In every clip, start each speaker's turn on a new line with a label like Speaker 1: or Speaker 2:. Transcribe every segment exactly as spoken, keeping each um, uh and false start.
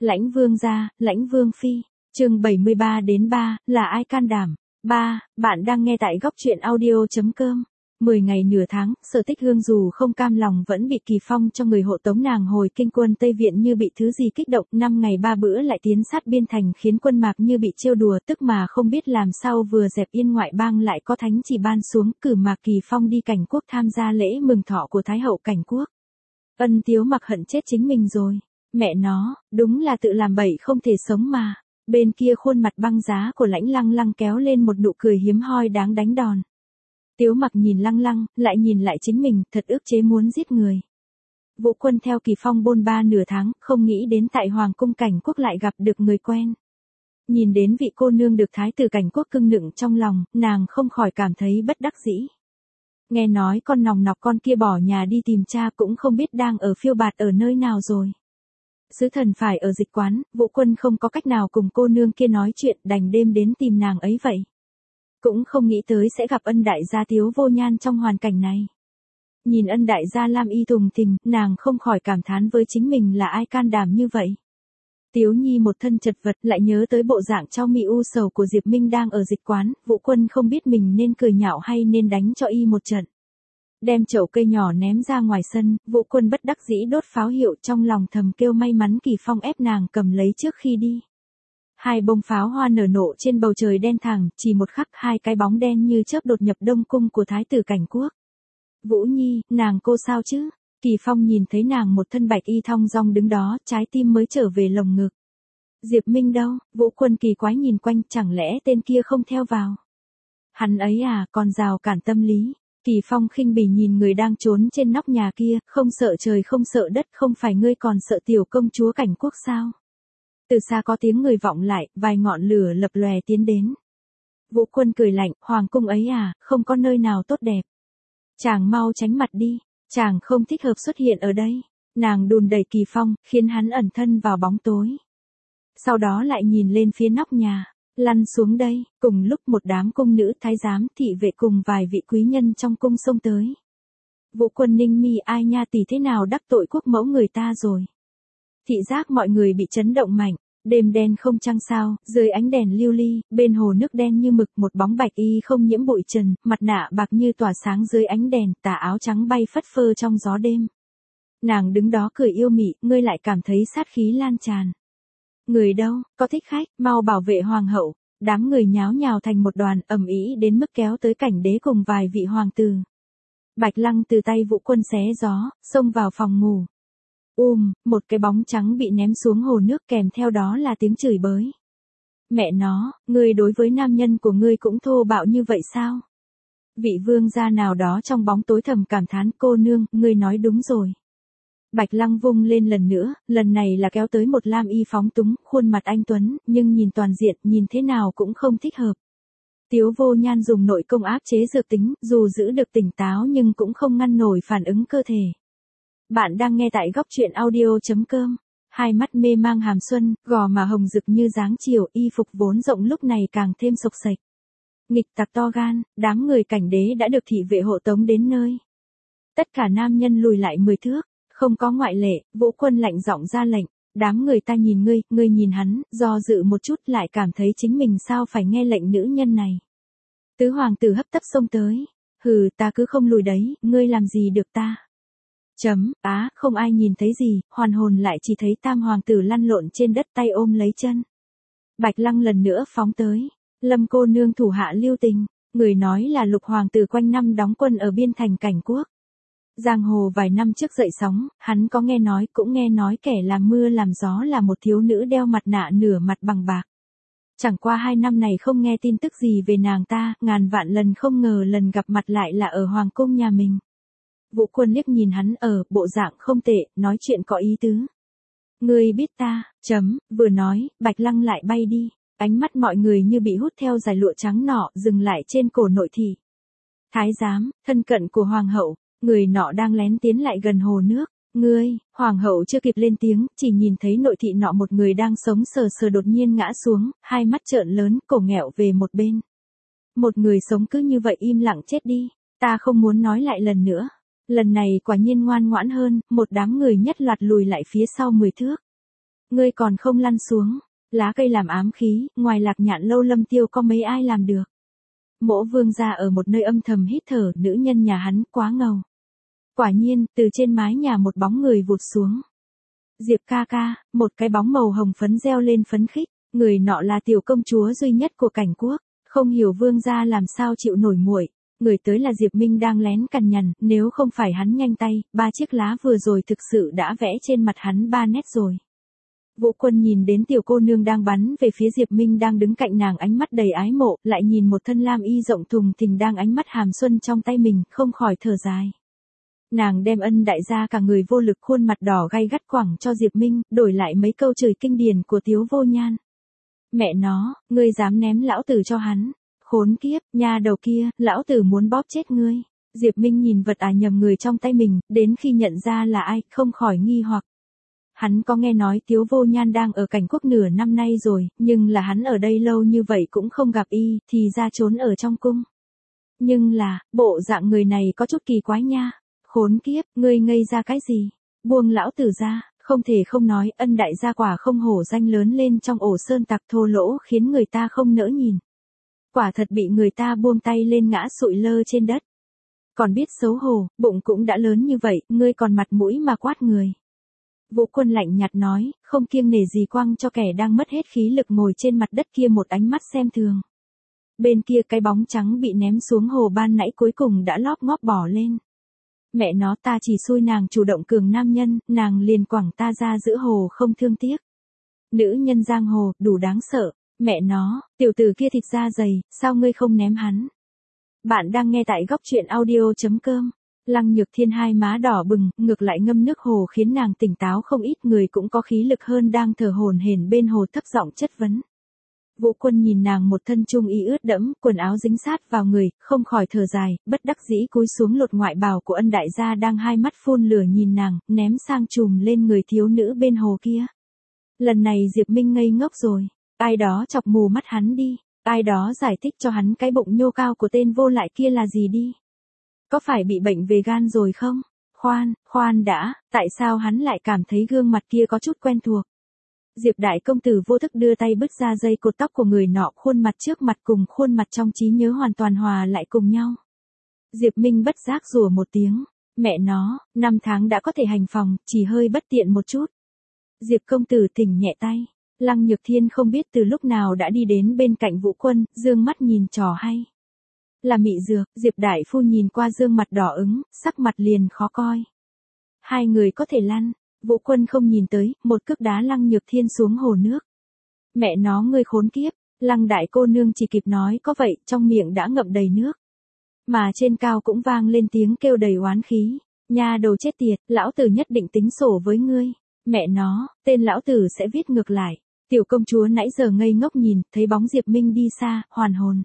Speaker 1: Lãnh Vương gia, Lãnh Vương phi. Chương bảy mươi ba đến ba, là ai can đảm? ba, bạn đang nghe tại góc truyện audio chấm com. Mười ngày nửa tháng, Sở Tích Hương dù không cam lòng vẫn bị Kỳ Phong cho người hộ tống nàng hồi kinh quân Tây Viện như bị thứ gì kích động, năm ngày ba bữa lại tiến sát biên thành khiến quân Mạc như bị trêu đùa, tức mà không biết làm sao vừa dẹp yên ngoại bang lại có thánh chỉ ban xuống, cử Mạc Kỳ Phong đi Cảnh Quốc tham gia lễ mừng thọ của Thái hậu Cảnh Quốc. Ân Tiếu Mặc hận chết chính mình rồi. Mẹ nó, đúng là tự làm bậy không thể sống mà. Bên kia khuôn mặt băng giá của Lãnh Lăng Lăng kéo lên một nụ cười hiếm hoi đáng đánh đòn. Tiếu Mặc nhìn Lăng Lăng, lại nhìn lại chính mình, thật ức chế muốn giết người. Vũ Quân theo Kỳ Phong bôn ba nửa tháng, không nghĩ đến tại Hoàng cung Cảnh Quốc lại gặp được người quen. Nhìn đến vị cô nương được Thái tử Cảnh Quốc cưng nựng trong lòng, nàng không khỏi cảm thấy bất đắc dĩ. Nghe nói con nòng nọc con kia bỏ nhà đi tìm cha cũng không biết đang ở phiêu bạt ở nơi nào rồi. Sứ thần phải ở dịch quán, Vũ Quân không có cách nào cùng cô nương kia nói chuyện, đành đêm đến tìm nàng ấy vậy. Cũng không nghĩ tới sẽ gặp Ân đại gia Tiếu Vô Nhan trong hoàn cảnh này. Nhìn Ân đại gia lam y tùng tình, nàng không khỏi cảm thán với chính mình là ai can đảm như vậy. Tiếu Nhi một thân chật vật, lại nhớ tới bộ dạng trao mị u sầu của Diệp Minh đang ở dịch quán, Vũ Quân không biết mình nên cười nhạo hay nên đánh cho y một trận. Đem chậu cây nhỏ ném ra ngoài sân, Vũ Quân bất đắc dĩ đốt pháo hiệu, trong lòng thầm kêu may mắn Kỳ Phong ép nàng cầm lấy trước khi đi. Hai bông pháo hoa nở nộ trên bầu trời đen thẳng, chỉ một khắc hai cái bóng đen như chớp đột nhập Đông cung của Thái tử Cảnh Quốc. Vũ Nhi, nàng cô sao chứ? Kỳ Phong nhìn thấy nàng một thân bạch y thong dong đứng đó, trái tim mới trở về lồng ngực. Diệp Minh đâu? Vũ Quân kỳ quái nhìn quanh, chẳng lẽ tên kia không theo vào? Hắn ấy à, còn rào cản tâm lý. Kỳ Phong khinh bỉ nhìn người đang trốn trên nóc nhà kia, không sợ trời không sợ đất, không phải ngươi còn sợ tiểu công chúa Cảnh Quốc sao? Từ xa có tiếng người vọng lại, vài ngọn lửa lập lòe tiến đến. Vũ Quân cười lạnh, hoàng cung ấy à, không có nơi nào tốt đẹp. Chàng mau tránh mặt đi, chàng không thích hợp xuất hiện ở đây. Nàng đùn đẩy Kỳ Phong, khiến hắn ẩn thân vào bóng tối. Sau đó lại nhìn lên phía nóc nhà. Lăn xuống đây, cùng lúc một đám cung nữ thái giám thị vệ cùng vài vị quý nhân trong cung xông tới. Vũ Quân ninh mi ai nha tỷ thế nào đắc tội quốc mẫu người ta rồi. Thị giác mọi người bị chấn động mạnh, đêm đen không trăng sao, dưới ánh đèn lưu ly, bên hồ nước đen như mực một bóng bạch y không nhiễm bụi trần, mặt nạ bạc như tỏa sáng dưới ánh đèn, tà áo trắng bay phất phơ trong gió đêm. Nàng đứng đó cười yêu mị, ngươi lại cảm thấy sát khí lan tràn. Người đâu, có thích khách, mau bảo vệ hoàng hậu. Đám người nháo nhào thành một đoàn, ầm ĩ đến mức kéo tới Cảnh đế cùng vài vị hoàng tử. Bạch Lăng từ tay Vũ Quân xé gió, xông vào phòng ngủ. Um, một cái bóng trắng bị ném xuống hồ nước, kèm theo đó là tiếng chửi bới. Mẹ nó, ngươi đối với nam nhân của ngươi cũng thô bạo như vậy sao? Vị vương gia nào đó trong bóng tối thầm cảm thán, cô nương, ngươi nói đúng rồi. Bạch Lăng vung lên lần nữa, lần này là kéo tới một lam y phóng túng, khuôn mặt anh tuấn, nhưng nhìn toàn diện, nhìn thế nào cũng không thích hợp. Tiếu Vô Nhan dùng nội công áp chế dược tính, dù giữ được tỉnh táo nhưng cũng không ngăn nổi phản ứng cơ thể. Bạn đang nghe tại góc truyện audio chấm com. Hai mắt mê mang hàm xuân, gò má hồng rực như dáng chiều, y phục vốn rộng lúc này càng thêm xộc xệch. Nghịch tặc to gan, đám người Cảnh đế đã được thị vệ hộ tống đến nơi. Tất cả nam nhân lùi lại mười thước. Không có ngoại lệ, Vũ Quân lạnh giọng ra lệnh, đám người ta nhìn ngươi, ngươi nhìn hắn, do dự một chút lại cảm thấy chính mình sao phải nghe lệnh nữ nhân này. Tứ hoàng tử hấp tấp xông tới, hừ ta cứ không lùi đấy, ngươi làm gì được ta. Chấm, á, không ai nhìn thấy gì, hoàn hồn lại chỉ thấy tam hoàng tử lăn lộn trên đất tay ôm lấy chân. Bạch Lăng lần nữa phóng tới, Lâm cô nương thủ hạ lưu tình, người nói là Lục hoàng tử quanh năm đóng quân ở biên thành Cảnh Quốc. Giang hồ vài năm trước dậy sóng, hắn có nghe nói cũng nghe nói kẻ làm mưa làm gió là một thiếu nữ đeo mặt nạ nửa mặt bằng bạc. Chẳng qua hai năm này không nghe tin tức gì về nàng ta, ngàn vạn lần không ngờ lần gặp mặt lại là ở hoàng cung nhà mình. Vũ Quân liếc nhìn hắn ở, bộ dạng không tệ, nói chuyện có ý tứ. Ngươi biết ta, chấm, vừa nói, Bạch Lăng lại bay đi, ánh mắt mọi người như bị hút theo dải lụa trắng nọ, dừng lại trên cổ nội thị. Thái giám, thân cận của hoàng hậu. Người nọ đang lén tiến lại gần hồ nước. Ngươi, hoàng hậu chưa kịp lên tiếng, chỉ nhìn thấy nội thị nọ một người đang sống sờ sờ đột nhiên ngã xuống, hai mắt trợn lớn, cổ nghẹo về một bên. Một người sống cứ như vậy im lặng chết đi, ta không muốn nói lại lần nữa. Lần này quả nhiên ngoan ngoãn hơn, một đám người nhất loạt lùi lại phía sau mười thước. ngươi còn không lăn xuống. Lá cây làm ám khí, ngoài Lạc Nhạn Lâu Lâm Tiêu có mấy ai làm được. Mỗ Vương gia ở một nơi âm thầm hít thở, nữ nhân nhà hắn quá ngầu. Quả nhiên, từ trên mái nhà một bóng người vụt xuống. Diệp ca ca, một cái bóng màu hồng phấn reo lên phấn khích, người nọ là tiểu công chúa duy nhất của cảnh quốc, không hiểu Vương gia làm sao chịu nổi muội. Người tới là Diệp Minh đang lén cằn nhằn, nếu không phải hắn nhanh tay, ba chiếc lá vừa rồi thực sự đã vẽ trên mặt hắn ba nét rồi. Vũ Quân nhìn đến tiểu cô nương đang bắn về phía Diệp Minh đang đứng cạnh nàng, ánh mắt đầy ái mộ, lại nhìn một thân lam y rộng thùng thình đang ánh mắt hàm xuân trong tay mình, không khỏi thở dài. Nàng đem ân đại gia cả người vô lực, khuôn mặt đỏ gay gắt quẳng cho Diệp Minh, đổi lại mấy câu chửi kinh điển của Tiếu Vô Nhan. Mẹ nó, ngươi dám ném lão tử cho hắn. Khốn kiếp, nha đầu kia, lão tử muốn bóp chết ngươi. Diệp Minh nhìn vật à nhầm người trong tay mình, đến khi nhận ra là ai, không khỏi nghi hoặc. Hắn có nghe nói Tiếu Vô Nhan đang ở cảnh quốc nửa năm nay rồi, nhưng là hắn ở đây lâu như vậy cũng không gặp y, thì ra trốn ở trong cung. Nhưng là, bộ dạng người này có chút kỳ quái nha. Khốn kiếp, ngươi ngây ra cái gì? Buông lão tử ra, không thể không nói, ân đại gia quả không hổ danh lớn lên trong ổ sơn tặc thô lỗ khiến người ta không nỡ nhìn. Quả thật bị người ta buông tay lên ngã sụi lơ trên đất. Còn biết xấu hổ, bụng cũng đã lớn như vậy, ngươi còn mặt mũi mà quát người. Vũ Quân lạnh nhạt nói, không kiêng nể gì quăng cho kẻ đang mất hết khí lực ngồi trên mặt đất kia một ánh mắt xem thường. Bên kia cái bóng trắng bị ném xuống hồ ban nãy cuối cùng đã lóp ngóp bỏ lên. Mẹ nó, ta chỉ xui nàng chủ động cường nam nhân, nàng liền quẳng ta ra giữa hồ không thương tiếc. Nữ nhân giang hồ, đủ đáng sợ. Mẹ nó, tiểu tử kia thịt da dày, sao ngươi không ném hắn? Bạn đang nghe tại góc truyện audio chấm com. Lăng Nhược Thiên hai má đỏ bừng, ngược lại ngâm nước hồ khiến nàng tỉnh táo không ít, người cũng có khí lực hơn đang thở hổn hển bên hồ thấp giọng chất vấn. Vũ Quân nhìn nàng một thân trung y ướt đẫm, quần áo dính sát vào người, không khỏi thở dài, bất đắc dĩ cúi xuống lột ngoại bào của ân đại gia đang hai mắt phun lửa nhìn nàng, ném sang chùm lên người thiếu nữ bên hồ kia. Lần này Diệp Minh ngây ngốc rồi. Ai đó chọc mù mắt hắn đi, ai đó giải thích cho hắn cái bụng nhô cao của tên vô lại kia là gì đi. Có phải bị bệnh về gan rồi không? Khoan, khoan đã, tại sao hắn lại cảm thấy gương mặt kia có chút quen thuộc? Diệp đại công tử vô thức đưa tay bứt ra dây cột tóc của người nọ, khuôn mặt trước mặt cùng khuôn mặt trong trí nhớ hoàn toàn hòa lại cùng nhau. Diệp Minh bất giác rủa một tiếng, mẹ nó, năm tháng đã có thể hành phòng, chỉ hơi bất tiện một chút. Diệp công tử thỉnh nhẹ tay. Lăng Nhược Thiên không biết từ lúc nào đã đi đến bên cạnh Vũ Quân, dương mắt nhìn trò hay. Là mị dược, Diệp đại phu nhìn qua dương mặt đỏ ứng, sắc mặt liền khó coi. Hai người có thể lăn, Vũ Quân không nhìn tới, một cước đá Lăng Nhược Thiên xuống hồ nước. Mẹ nó, ngươi khốn kiếp, Lăng đại cô nương chỉ kịp nói có vậy, trong miệng đã ngậm đầy nước. Mà trên cao cũng vang lên tiếng kêu đầy oán khí, nha đầu chết tiệt, lão tử nhất định tính sổ với ngươi. Mẹ nó, tên lão tử sẽ viết ngược lại. Tiểu công chúa nãy giờ ngây ngốc nhìn, thấy bóng Diệp Minh đi xa, hoàn hồn.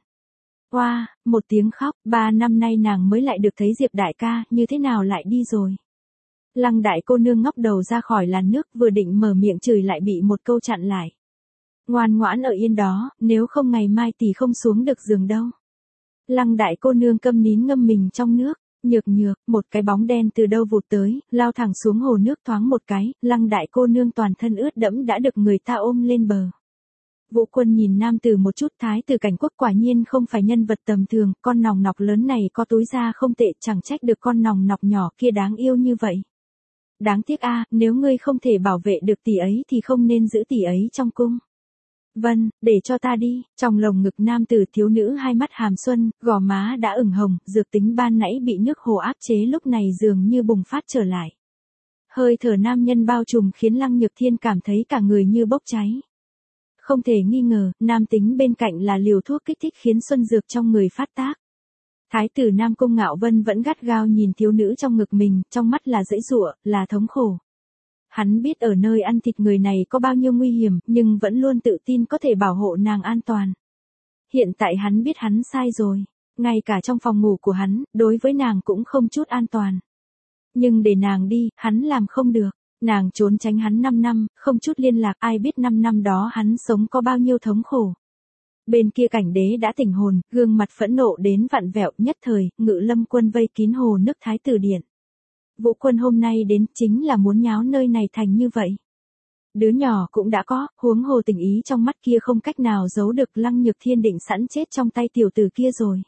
Speaker 1: Oa, wow, một tiếng khóc, ba năm nay nàng mới lại được thấy Diệp đại ca, như thế nào lại đi rồi. Lăng đại cô nương ngóc đầu ra khỏi làn nước, vừa định mở miệng chửi lại bị một câu chặn lại. Ngoan ngoãn ở yên đó, nếu không ngày mai tỷ không xuống được giường đâu. Lăng đại cô nương câm nín ngâm mình trong nước. Nhược nhược, một cái bóng đen từ đâu vụt tới, lao thẳng xuống hồ nước thoáng một cái, Lăng đại cô nương toàn thân ướt đẫm đã được người ta ôm lên bờ. Vũ Quân nhìn nam tử một chút, thái tử cảnh quốc quả nhiên không phải nhân vật tầm thường, con nòng nọc lớn này có túi da không tệ, chẳng trách được con nòng nọc nhỏ kia đáng yêu như vậy. Đáng tiếc a, nếu ngươi không thể bảo vệ được tỷ ấy thì không nên giữ tỷ ấy trong cung. Vâng, để cho ta đi. Trong lồng ngực nam tử thiếu nữ hai mắt hàm xuân, gò má đã ửng hồng, dược tính ban nãy bị nước hồ áp chế lúc này dường như bùng phát trở lại. Hơi thở nam nhân bao trùm khiến Lăng Nhược Thiên cảm thấy cả người như bốc cháy. Không thể nghi ngờ, nam tính bên cạnh là liều thuốc kích thích khiến xuân dược trong người phát tác. Thái tử Nam Cung Ngạo Vân vẫn gắt gao nhìn thiếu nữ trong ngực mình, trong mắt là dãy dụa, là thống khổ. Hắn biết ở nơi ăn thịt người này có bao nhiêu nguy hiểm, nhưng vẫn luôn tự tin có thể bảo hộ nàng an toàn. Hiện tại hắn biết hắn sai rồi, ngay cả trong phòng ngủ của hắn, đối với nàng cũng không chút an toàn. Nhưng để nàng đi, hắn làm không được. Nàng trốn tránh hắn năm năm, không chút liên lạc, ai biết năm năm đó hắn sống có bao nhiêu thống khổ. Bên kia cảnh đế đã tỉnh hồn, gương mặt phẫn nộ đến vặn vẹo, nhất thời, Ngự Lâm quân vây kín hồ nước Thái tử điện. Vũ Quân hôm nay đến chính là muốn nháo nơi này thành như vậy. Đứa nhỏ cũng đã có, huống hồ tình ý trong mắt kia không cách nào giấu được, Lăng Nhược Thiên định sẵn chết trong tay tiểu tử kia rồi.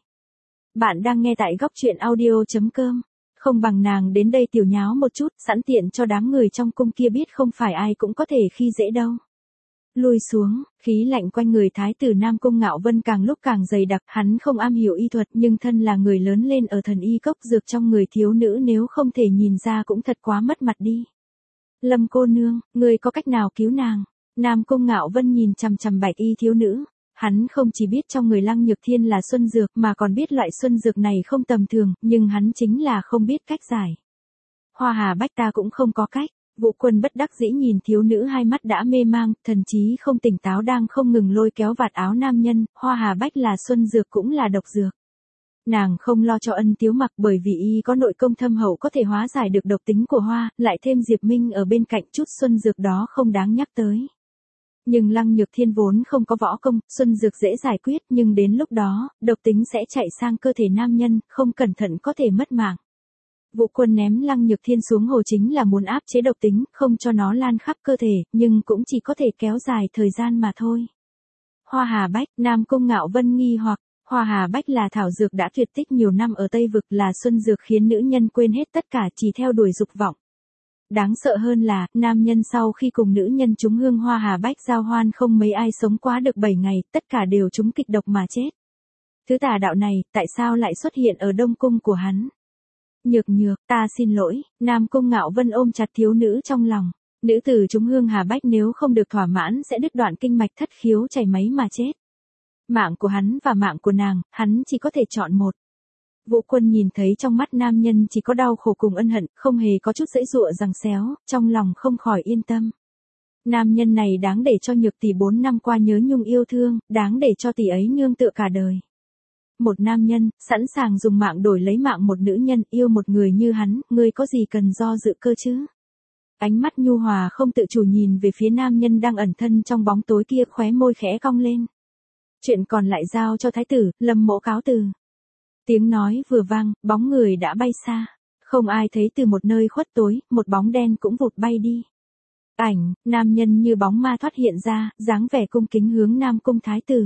Speaker 1: Bạn đang nghe tại góc truyện audio.com. Không bằng nàng đến đây tiểu nháo một chút, sẵn tiện cho đám người trong cung kia biết không phải ai cũng có thể khi dễ đâu. Lùi xuống, khí lạnh quanh người thái tử Nam Cung Ngạo Vân càng lúc càng dày đặc, hắn không am hiểu y thuật nhưng thân là người lớn lên ở thần y cốc, dược trong người thiếu nữ nếu không thể nhìn ra cũng thật quá mất mặt đi. Lâm cô nương, người có cách nào cứu nàng? Nam Cung Ngạo Vân nhìn chằm chằm bạch y thiếu nữ. Hắn không chỉ biết trong người Lăng Nhược Thiên là xuân dược mà còn biết loại xuân dược này không tầm thường, nhưng hắn chính là không biết cách giải. Hoa Hà Bách ta cũng không có cách. Vũ Quân bất đắc dĩ nhìn thiếu nữ hai mắt đã mê mang, thần trí không tỉnh táo đang không ngừng lôi kéo vạt áo nam nhân, Hoa Hà Bách là xuân dược cũng là độc dược. Nàng không lo cho Ân Tiếu Mặc bởi vì y có nội công thâm hậu có thể hóa giải được độc tính của hoa, lại thêm Diệp Minh ở bên cạnh, chút xuân dược đó không đáng nhắc tới. Nhưng Lăng Nhược Thiên vốn không có võ công, xuân dược dễ giải quyết nhưng đến lúc đó, độc tính sẽ chạy sang cơ thể nam nhân, không cẩn thận có thể mất mạng. Vũ Quân ném Lăng Nhược Thiên xuống hồ chính là muốn áp chế độc tính, không cho nó lan khắp cơ thể, nhưng cũng chỉ có thể kéo dài thời gian mà thôi. Hoa Hà Bách, Nam Cung Ngạo Vân nghi hoặc, Hoa Hà Bách là thảo dược đã tuyệt tích nhiều năm ở Tây Vực, là xuân dược khiến nữ nhân quên hết tất cả chỉ theo đuổi dục vọng. Đáng sợ hơn là, nam nhân sau khi cùng nữ nhân trúng hương Hoa Hà Bách giao hoan không mấy ai sống quá được bảy ngày, tất cả đều trúng kịch độc mà chết. Thứ tà đạo này, tại sao lại xuất hiện ở Đông Cung của hắn? Nhược nhược, ta xin lỗi, Nam Cung Ngạo Vân ôm chặt thiếu nữ trong lòng. Nữ tử trúng hương Hà Bách nếu không được thỏa mãn sẽ đứt đoạn kinh mạch thất khiếu chảy máy mà chết. Mạng của hắn và mạng của nàng, hắn chỉ có thể chọn một. Vũ Quân nhìn thấy trong mắt nam nhân chỉ có đau khổ cùng ân hận, không hề có chút giãy giụa giằng xéo, trong lòng không khỏi yên tâm. Nam nhân này đáng để cho Nhược tỷ bốn năm qua nhớ nhung yêu thương, đáng để cho tỷ ấy nương tựa cả đời. Một nam nhân, sẵn sàng dùng mạng đổi lấy mạng một nữ nhân, yêu một người như hắn, ngươi có gì cần do dự cơ chứ? Ánh mắt nhu hòa không tự chủ nhìn về phía nam nhân đang ẩn thân trong bóng tối kia, khóe môi khẽ cong lên. Chuyện còn lại giao cho thái tử, Lâm mỗ cáo từ. Tiếng nói vừa vang, bóng người đã bay xa. Không ai thấy, từ một nơi khuất tối, một bóng đen cũng vụt bay đi. Ảnh, nam nhân như bóng ma thoát hiện ra, dáng vẻ cung kính hướng Nam Cung thái tử.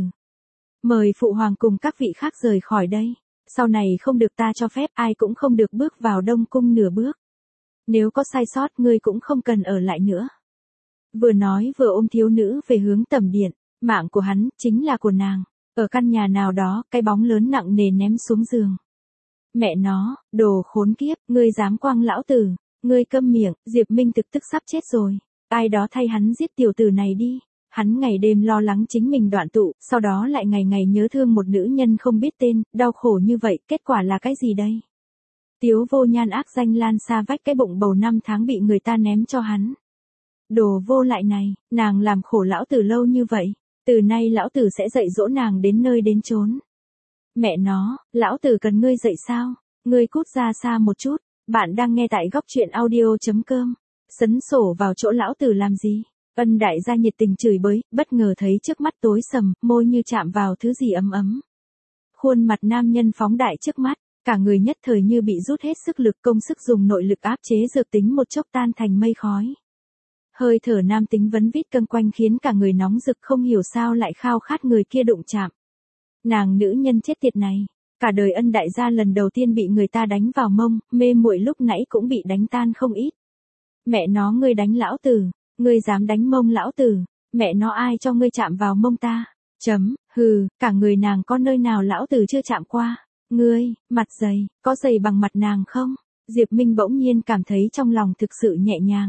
Speaker 1: Mời phụ hoàng cùng các vị khác rời khỏi đây. Sau này không được ta cho phép, ai cũng không được bước vào Đông Cung nửa bước. Nếu có sai sót, ngươi cũng không cần ở lại nữa. Vừa nói vừa ôm thiếu nữ về hướng tẩm điện. Mạng của hắn, chính là của nàng. Ở căn nhà nào đó, cái bóng lớn nặng nề ném xuống giường. Mẹ nó, đồ khốn kiếp, ngươi dám quăng lão tử. Ngươi câm miệng, Diệp Minh thực tức sắp chết rồi. Ai đó thay hắn giết tiểu tử này đi. Hắn ngày đêm lo lắng chính mình đoạn tụ, sau đó lại ngày ngày nhớ thương một nữ nhân không biết tên, đau khổ như vậy, kết quả là cái gì đây? Tiếu Vô Nhan ác danh lan xa vách, cái bụng bầu năm tháng bị người ta ném cho hắn. Đồ vô lại này, nàng làm khổ lão tử lâu như vậy, từ nay lão tử sẽ dạy dỗ nàng đến nơi đến chốn. Mẹ nó, lão tử cần ngươi dạy sao? Ngươi cút ra xa một chút. Bạn đang nghe tại góc truyện audio.com. Sấn sổ vào chỗ lão tử làm gì? Ân đại gia nhiệt tình chửi bới, bất ngờ thấy trước mắt tối sầm, môi như chạm vào thứ gì ấm ấm. Khuôn mặt nam nhân phóng đại trước mắt, cả người nhất thời như bị rút hết sức lực, công sức dùng nội lực áp chế dược tính một chốc tan thành mây khói. Hơi thở nam tính vấn vít cân quanh khiến cả người nóng rực, không hiểu sao lại khao khát người kia đụng chạm. Nàng nữ nhân chết tiệt này, cả đời Ân đại gia lần đầu tiên bị người ta đánh vào mông, mê muội lúc nãy cũng bị đánh tan không ít. Mẹ nó, ngươi đánh lão tử, ngươi dám đánh mông lão tử, mẹ nó ai cho ngươi chạm vào mông ta? Chấm, hừ, cả người nàng có nơi nào lão tử chưa chạm qua? Ngươi, mặt dày, có dày bằng mặt nàng không? Diệp Minh bỗng nhiên cảm thấy trong lòng thực sự nhẹ nhàng.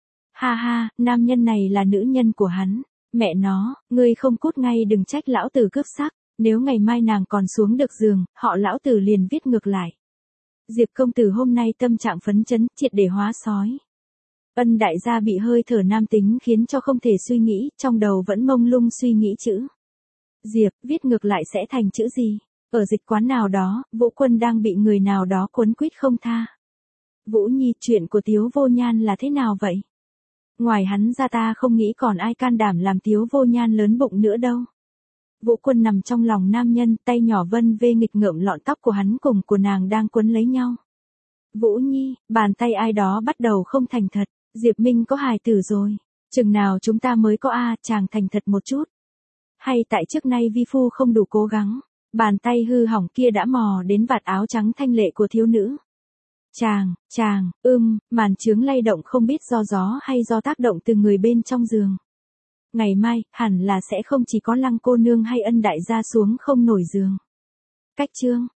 Speaker 1: Ha ha, nam nhân này là nữ nhân của hắn. Mẹ nó, ngươi không cút ngay đừng trách lão tử cướp sắc. Nếu ngày mai nàng còn xuống được giường, họ lão tử liền viết ngược lại. Diệp công tử hôm nay tâm trạng phấn chấn, triệt để hóa sói. Ân đại gia bị hơi thở nam tính khiến cho không thể suy nghĩ, trong đầu vẫn mông lung suy nghĩ chữ. Diệp, viết ngược lại sẽ thành chữ gì? Ở dịch quán nào đó, Vũ Quân đang bị người nào đó quấn quýt không tha. Vũ Nhi, chuyện của Tiếu Vô Nhan là thế nào vậy? Ngoài hắn ra ta không nghĩ còn ai can đảm làm Tiếu Vô Nhan lớn bụng nữa đâu. Vũ Quân nằm trong lòng nam nhân, tay nhỏ vân vê nghịch ngợm lọn tóc của hắn cùng của nàng đang quấn lấy nhau. Vũ Nhi, bàn tay ai đó bắt đầu không thành thật, Diệp Minh có hài tử rồi. Chừng nào chúng ta mới có a, chàng thành thật một chút. Hay tại trước nay vi phu không đủ cố gắng, bàn tay hư hỏng kia đã mò đến vạt áo trắng thanh lệ của thiếu nữ. Chàng, chàng, ưm, màn chướng lay động không biết do gió hay do tác động từ người bên trong giường. Ngày mai, hẳn là sẽ không chỉ có Lăng cô nương hay Ân đại gia xuống không nổi giường. Cách chương